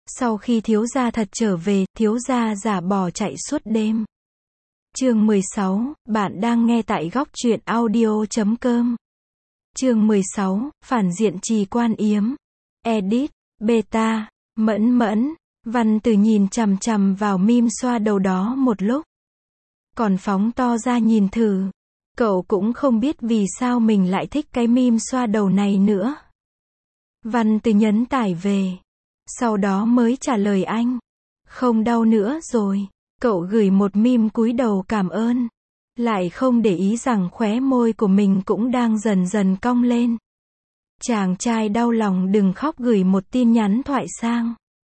Sau khi thiếu gia thật trở về, thiếu gia giả bỏ chạy suốt đêm. Chương 16, bạn đang nghe tại góc truyện audio.com. Chương 16, phản diện Trì Quan Yếm. Edit, beta, mẫn. Văn Từ nhìn chằm chằm vào meme xoa đầu đó một lúc. Còn phóng to ra nhìn thử. Cậu cũng không biết vì sao mình lại thích cái meme xoa đầu này nữa. Văn Từ nhấn tải về. Sau đó mới trả lời anh. Không đau nữa rồi. Cậu gửi một meme cúi đầu cảm ơn. Lại không để ý rằng khóe môi của mình cũng đang dần dần cong lên. Chàng trai đau lòng đừng khóc gửi một tin nhắn thoại sang.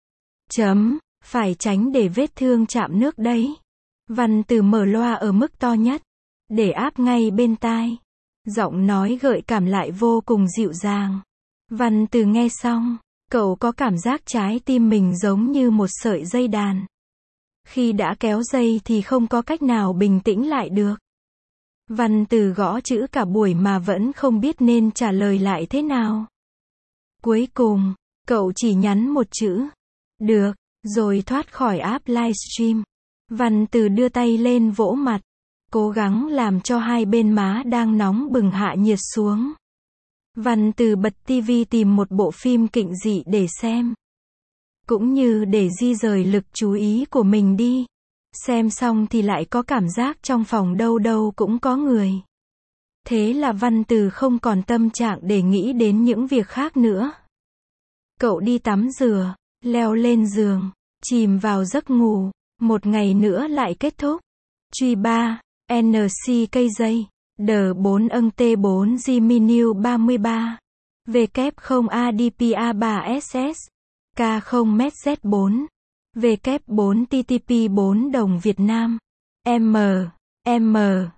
Phải tránh để vết thương chạm nước đấy. Văn Từ mở loa ở mức to nhất. Để áp ngay bên tai. Giọng nói gợi cảm lại vô cùng dịu dàng. Văn Từ nghe xong. Cậu có cảm giác trái tim mình giống như một sợi dây đàn. Khi đã kéo dây thì không có cách nào bình tĩnh lại được. Văn Từ gõ chữ cả buổi mà vẫn không biết nên trả lời lại thế nào. Cuối cùng, cậu chỉ nhắn một chữ. Được, rồi thoát khỏi app livestream. Văn Từ đưa tay lên vỗ mặt. Cố gắng làm cho hai bên má đang nóng bừng hạ nhiệt xuống. Văn Từ bật tivi tìm một bộ phim kinh dị để xem. Cũng như để di rời lực chú ý của mình đi. Xem xong thì lại có cảm giác trong phòng đâu đâu cũng có người. Thế là Văn Từ không còn tâm trạng để nghĩ đến những việc khác nữa. Cậu đi tắm rửa, leo lên giường, chìm vào giấc ngủ. Một ngày nữa lại kết thúc. Truy 3, NC cây dây, D4 âng T4 Gminu 33, W0 ADPA 3SS, K0 MZ4, W4 TTP 4 đồng Việt Nam, M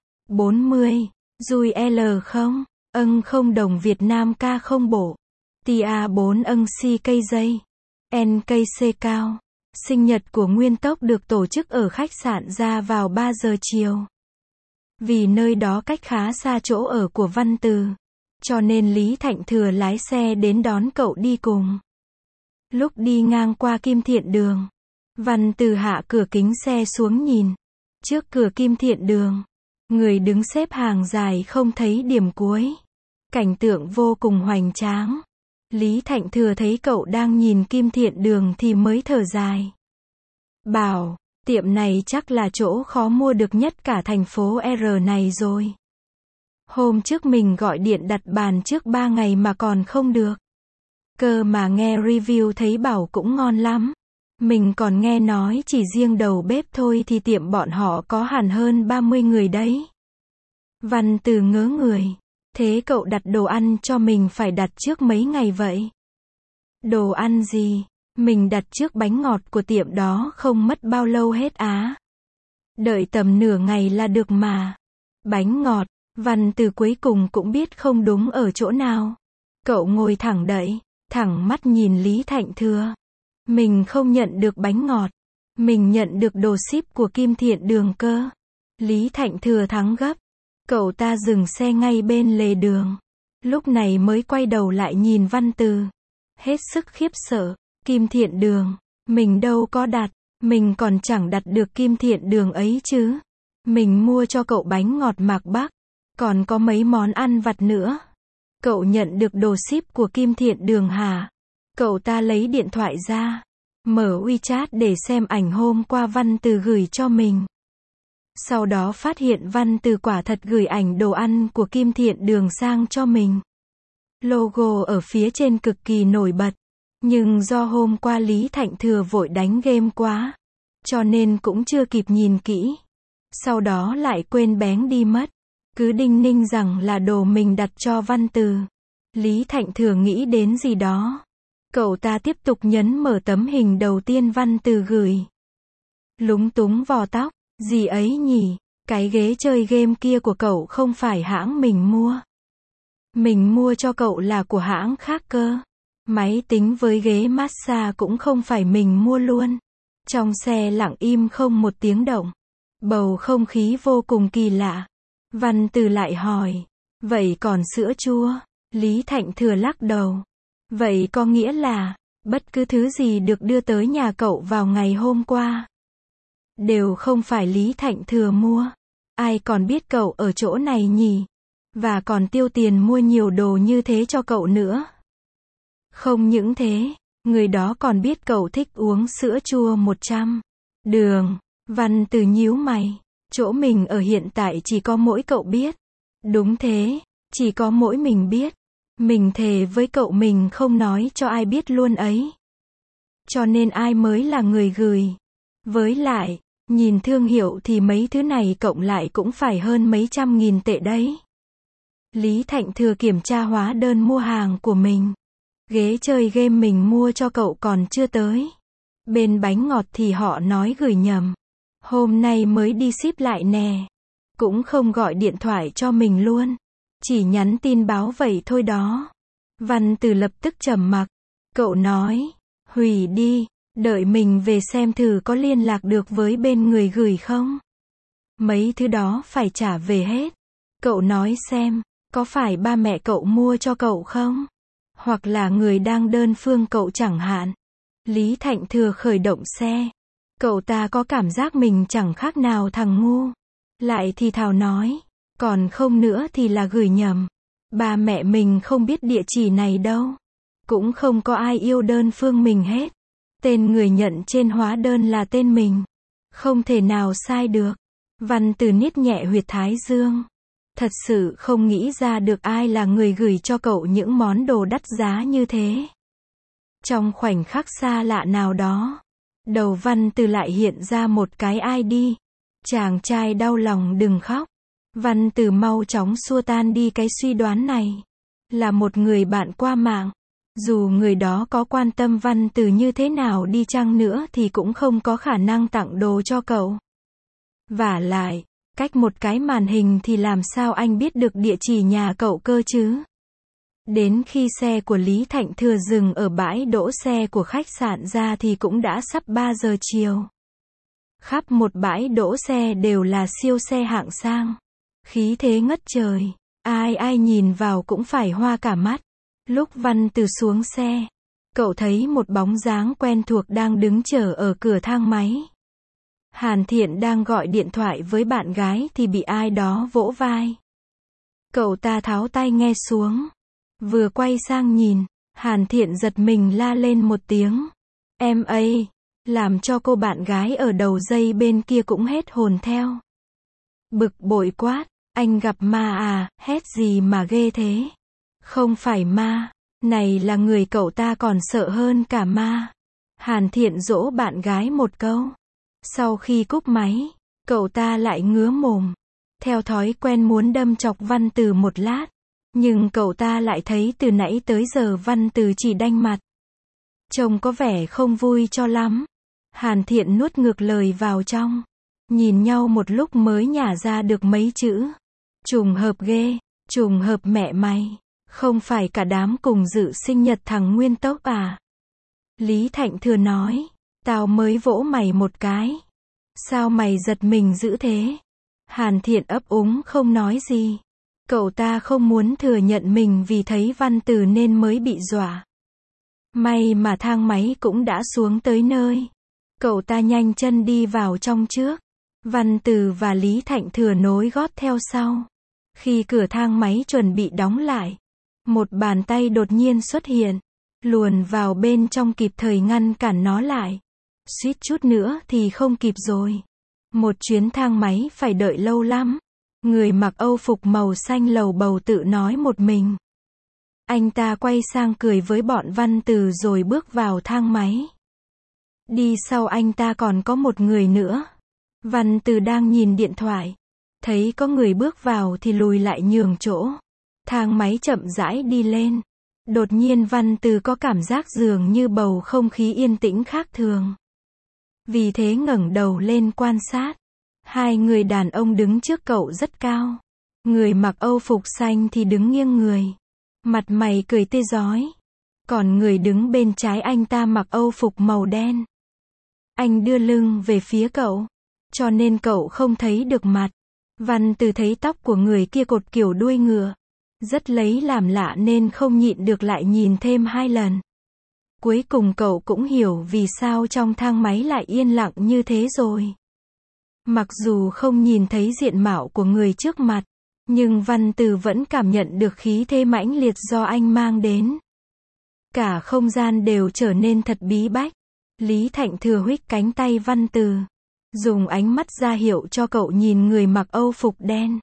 40, Dui L0, âng 0 đồng Việt Nam K0 bộ, TA 4 âng C cây dây, NKC cao. Sinh nhật của Nguyên Tốc được tổ chức ở khách sạn ra vào 3 giờ chiều. Vì nơi đó cách khá xa chỗ ở của Văn Từ, cho nên Lý Thạnh Thừa lái xe đến đón cậu đi cùng. Lúc đi ngang qua Kim Thiện Đường, Văn Từ hạ cửa kính xe xuống nhìn. Trước cửa Kim Thiện Đường, người đứng xếp hàng dài không thấy điểm cuối. Cảnh tượng vô cùng hoành tráng. Lý Thạnh Thừa thấy cậu đang nhìn Kim Thiện Đường thì mới thở dài. Bảo, tiệm này chắc là chỗ khó mua được nhất cả thành phố R này rồi. Hôm trước mình gọi điện đặt bàn trước 3 ngày mà còn không được. Cơ mà nghe review thấy bảo cũng ngon lắm. Mình còn nghe nói chỉ riêng đầu bếp thôi thì tiệm bọn họ có hẳn hơn 30 người đấy. Văn Từ ngớ người. Thế cậu đặt đồ ăn cho mình phải đặt trước mấy ngày vậy? Đồ ăn gì? Mình đặt trước bánh ngọt của tiệm đó không mất bao lâu hết á. Đợi tầm nửa ngày là được mà. Bánh ngọt, Văn Từ cuối cùng cũng biết không đúng ở chỗ nào. Cậu ngồi thẳng đậy, thẳng mắt nhìn Lý Thạnh Thừa. Mình không nhận được bánh ngọt. Mình nhận được đồ ship của Kim Thiện Đường cơ. Lý Thạnh Thừa thắng gấp. Cậu ta dừng xe ngay bên lề đường. Lúc này mới quay đầu lại nhìn Văn Từ. Hết sức khiếp sợ. Kim Thiện Đường. Mình đâu có đặt. Mình còn chẳng đặt được Kim Thiện Đường ấy chứ. Mình mua cho cậu bánh ngọt Mạc Bắc. Còn có mấy món ăn vặt nữa. Cậu nhận được đồ ship của Kim Thiện Đường hả? Cậu ta lấy điện thoại ra. Mở WeChat để xem ảnh hôm qua Văn Từ gửi cho mình. Sau đó phát hiện Văn Từ quả thật gửi ảnh đồ ăn của Kim Thiện Đường sang cho mình. Logo ở phía trên cực kỳ nổi bật. Nhưng do hôm qua Lý Thạnh Thừa vội đánh game quá. Cho nên cũng chưa kịp nhìn kỹ. Sau đó lại quên bén đi mất. Cứ đinh ninh rằng là đồ mình đặt cho Văn Từ. Lý Thạnh Thừa nghĩ đến gì đó. Cậu ta tiếp tục nhấn mở tấm hình đầu tiên Văn Từ gửi. Lúng túng vò tóc. Gì ấy nhỉ? Cái ghế chơi game kia của cậu không phải hãng mình mua. Mình mua cho cậu là của hãng khác cơ. Máy tính với ghế massage cũng không phải mình mua luôn. Trong xe lặng im không một tiếng động. Bầu không khí vô cùng kỳ lạ. Văn Từ lại hỏi. Vậy còn sữa chua? Lý Thạnh Thừa lắc đầu. Vậy có nghĩa là, Bất cứ thứ gì được đưa tới nhà cậu vào ngày hôm qua đều không phải Lý Thạnh Thừa mua. Ai còn biết cậu ở chỗ này nhỉ? Và còn tiêu tiền mua nhiều đồ như thế cho cậu nữa. Không những thế, người đó còn biết cậu thích uống sữa chua 100 đường. Văn Từ nhíu mày. Chỗ mình ở hiện tại chỉ có mỗi cậu biết. Đúng thế, chỉ có mỗi mình biết. Mình thề với cậu mình không nói cho ai biết luôn ấy. Cho nên ai mới là người gửi. Với lại, nhìn thương hiệu thì mấy thứ này cộng lại cũng phải hơn mấy trăm nghìn tệ đấy. Lý Thạnh Thừa kiểm tra hóa đơn mua hàng của mình. Ghế chơi game mình mua cho cậu còn chưa tới. Bên bánh ngọt thì họ nói gửi nhầm. Hôm nay mới đi ship lại nè. Cũng không gọi điện thoại cho mình luôn. Chỉ nhắn tin báo vậy thôi đó. Văn Từ lập tức trầm mặc. Cậu nói, hủy đi, đợi mình về xem thử có liên lạc được với bên người gửi không. Mấy thứ đó phải trả về hết. Cậu nói xem, có phải ba mẹ cậu mua cho cậu không? Hoặc là người đang đơn phương cậu chẳng hạn. Lý Thạnh Thừa khởi động xe. Cậu ta có cảm giác mình chẳng khác nào thằng ngu. Lại thì thào nói, còn không nữa thì là gửi nhầm. Ba mẹ mình không biết địa chỉ này đâu. Cũng không có ai yêu đơn phương mình hết. Tên người nhận trên hóa đơn là tên mình. Không thể nào sai được. Văn Từ niết nhẹ huyệt thái dương. Thật sự không nghĩ ra được ai là người gửi cho cậu những món đồ đắt giá như thế. Trong khoảnh khắc xa lạ nào đó, đầu Văn Từ lại hiện ra một cái ID. Chàng trai đau lòng đừng khóc. Văn Từ mau chóng xua tan đi cái suy đoán này. Là một người bạn qua mạng. Dù người đó có quan tâm Văn Từ như thế nào đi chăng nữa thì cũng không có khả năng tặng đồ cho cậu. Vả lại, cách một cái màn hình thì làm sao anh biết được địa chỉ nhà cậu cơ chứ? Đến khi xe của Lý Thạnh Thừa dừng ở bãi đỗ xe của khách sạn ra thì cũng đã sắp 3 giờ chiều. Khắp một bãi đỗ xe đều là siêu xe hạng sang. Khí thế ngất trời. Ai nhìn vào cũng phải hoa cả mắt. Lúc Văn Từ xuống xe, cậu thấy một bóng dáng quen thuộc đang đứng chờ ở cửa thang máy. Hàn Thiện đang gọi điện thoại với bạn gái thì bị ai đó vỗ vai. Cậu ta tháo tai nghe xuống. Vừa quay sang nhìn, Hàn Thiện giật mình la lên một tiếng. Em ấy, làm cho cô bạn gái ở đầu dây bên kia cũng hết hồn theo. Bực bội quát, anh gặp ma à, hét gì mà ghê thế? Không phải ma, này là người cậu ta còn sợ hơn cả ma. Hàn Thiện dỗ bạn gái một câu. Sau khi cúp máy, cậu ta lại ngứa mồm. Theo thói quen muốn đâm chọc Văn Từ một lát. Nhưng cậu ta lại thấy từ nãy tới giờ Văn Từ chỉ đanh mặt. Trông có vẻ không vui cho lắm. Hàn Thiện nuốt ngược lời vào trong. Nhìn nhau một lúc mới nhả ra được mấy chữ. Trùng hợp ghê, trùng hợp mẹ mày. Không phải cả đám cùng dự sinh nhật thằng Nguyên Tốc à? Lý Thạnh Thừa nói, tao mới vỗ mày một cái. Sao mày giật mình dữ thế? Hàn Thiện ấp úng không nói gì. Cậu ta không muốn thừa nhận mình vì thấy Văn Từ nên mới bị dọa. May mà thang máy cũng đã xuống tới nơi. Cậu ta nhanh chân đi vào trong trước. Văn Từ và Lý Thạnh Thừa nối gót theo sau. Khi cửa thang máy chuẩn bị đóng lại, một bàn tay đột nhiên xuất hiện, luồn vào bên trong kịp thời ngăn cản nó lại. Suýt chút nữa thì không kịp rồi. Một chuyến thang máy phải đợi lâu lắm. Người mặc âu phục màu xanh lầu bầu tự nói một mình. Anh ta quay sang cười với bọn Văn Từ rồi bước vào thang máy. Đi sau anh ta còn có một người nữa. Văn Từ đang nhìn điện thoại. Thấy có người bước vào thì lùi lại nhường chỗ. Thang máy chậm rãi đi lên. Đột nhiên Văn Từ có cảm giác dường như bầu không khí yên tĩnh khác thường. Vì thế ngẩng đầu lên quan sát. Hai người đàn ông đứng trước cậu rất cao. Người mặc âu phục xanh thì đứng nghiêng người. Mặt mày cười tươi rói. Còn người đứng bên trái anh ta mặc âu phục màu đen. Anh đưa lưng về phía cậu. Cho nên cậu không thấy được mặt. Văn Từ thấy tóc của người kia cột kiểu đuôi ngựa. Rất lấy làm lạ nên không nhịn được lại nhìn thêm 2 lần. Cuối cùng cậu cũng hiểu vì sao trong thang máy lại yên lặng như thế rồi. Mặc dù không nhìn thấy diện mạo của người trước mặt, nhưng Văn Từ vẫn cảm nhận được khí thế mãnh liệt do anh mang đến. Cả không gian đều trở nên thật bí bách. Lý Thạnh Thừa huých cánh tay Văn Từ, dùng ánh mắt ra hiệu cho cậu nhìn người mặc âu phục đen.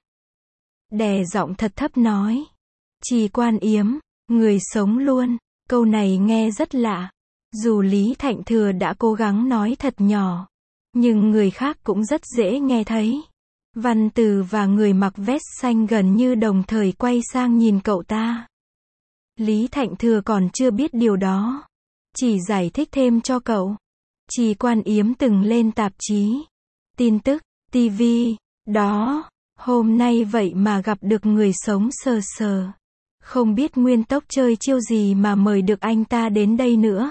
Đè giọng thật thấp nói. Trì Quan Yếm, người sống luôn. Câu này nghe rất lạ. Dù Lý Thạnh Thừa đã cố gắng nói thật nhỏ, nhưng người khác cũng rất dễ nghe thấy. Văn Từ và người mặc vest xanh gần như đồng thời quay sang nhìn cậu ta. Lý Thạnh Thừa còn chưa biết điều đó, chỉ giải thích thêm cho cậu. Trì Quan Yếm từng lên tạp chí, tin tức, TV, đó. Hôm nay vậy mà gặp được người sống sờ sờ. Không biết Nguyên Tốc chơi chiêu gì mà mời được anh ta đến đây nữa.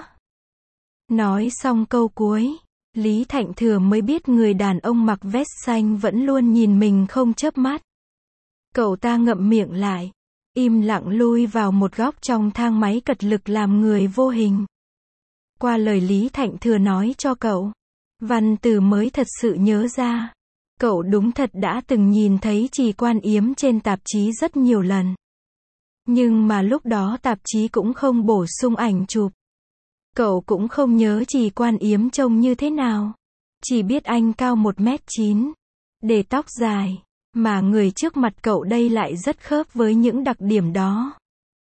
Nói xong câu cuối, Lý Thạnh Thừa mới biết người đàn ông mặc vest xanh vẫn luôn nhìn mình không chớp mắt. Cậu ta ngậm miệng lại, im lặng lui vào một góc trong thang máy cật lực làm người vô hình. Qua lời Lý Thạnh Thừa nói cho cậu, Văn Từ mới thật sự nhớ ra. Cậu đúng thật đã từng nhìn thấy Trì Quan Yếm trên tạp chí rất nhiều lần. Nhưng mà lúc đó tạp chí cũng không bổ sung ảnh chụp. Cậu cũng không nhớ Trì Quan Yếm trông như thế nào. Chỉ biết anh cao 1m9, để tóc dài, mà người trước mặt cậu đây lại rất khớp với những đặc điểm đó.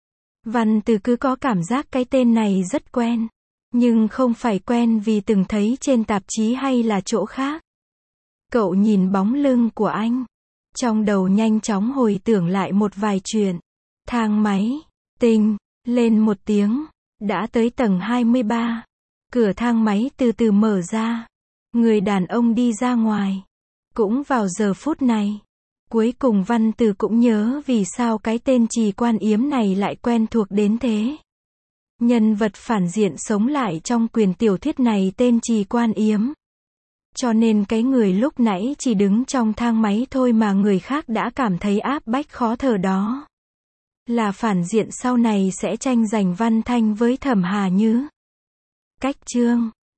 Văn Từ cứ có cảm giác cái tên này rất quen, nhưng không phải quen vì từng thấy trên tạp chí hay là chỗ khác. Cậu nhìn bóng lưng của anh, trong đầu nhanh chóng hồi tưởng lại một vài chuyện. Thang máy, tinh, lên một tiếng, đã tới tầng 23. Cửa thang máy từ từ mở ra. Người đàn ông đi ra ngoài. Cũng vào giờ phút này, cuối cùng Văn Từ cũng nhớ vì sao cái tên Trì Quan Yếm này lại quen thuộc đến thế. Nhân vật phản diện sống lại trong quyển tiểu thuyết này tên Trì Quan Yếm. Cho nên cái người lúc nãy chỉ đứng trong thang máy thôi mà người khác đã cảm thấy áp bách khó thở đó, là phản diện sau này sẽ tranh giành Văn Thanh với Thẩm Hà Như. Cách chương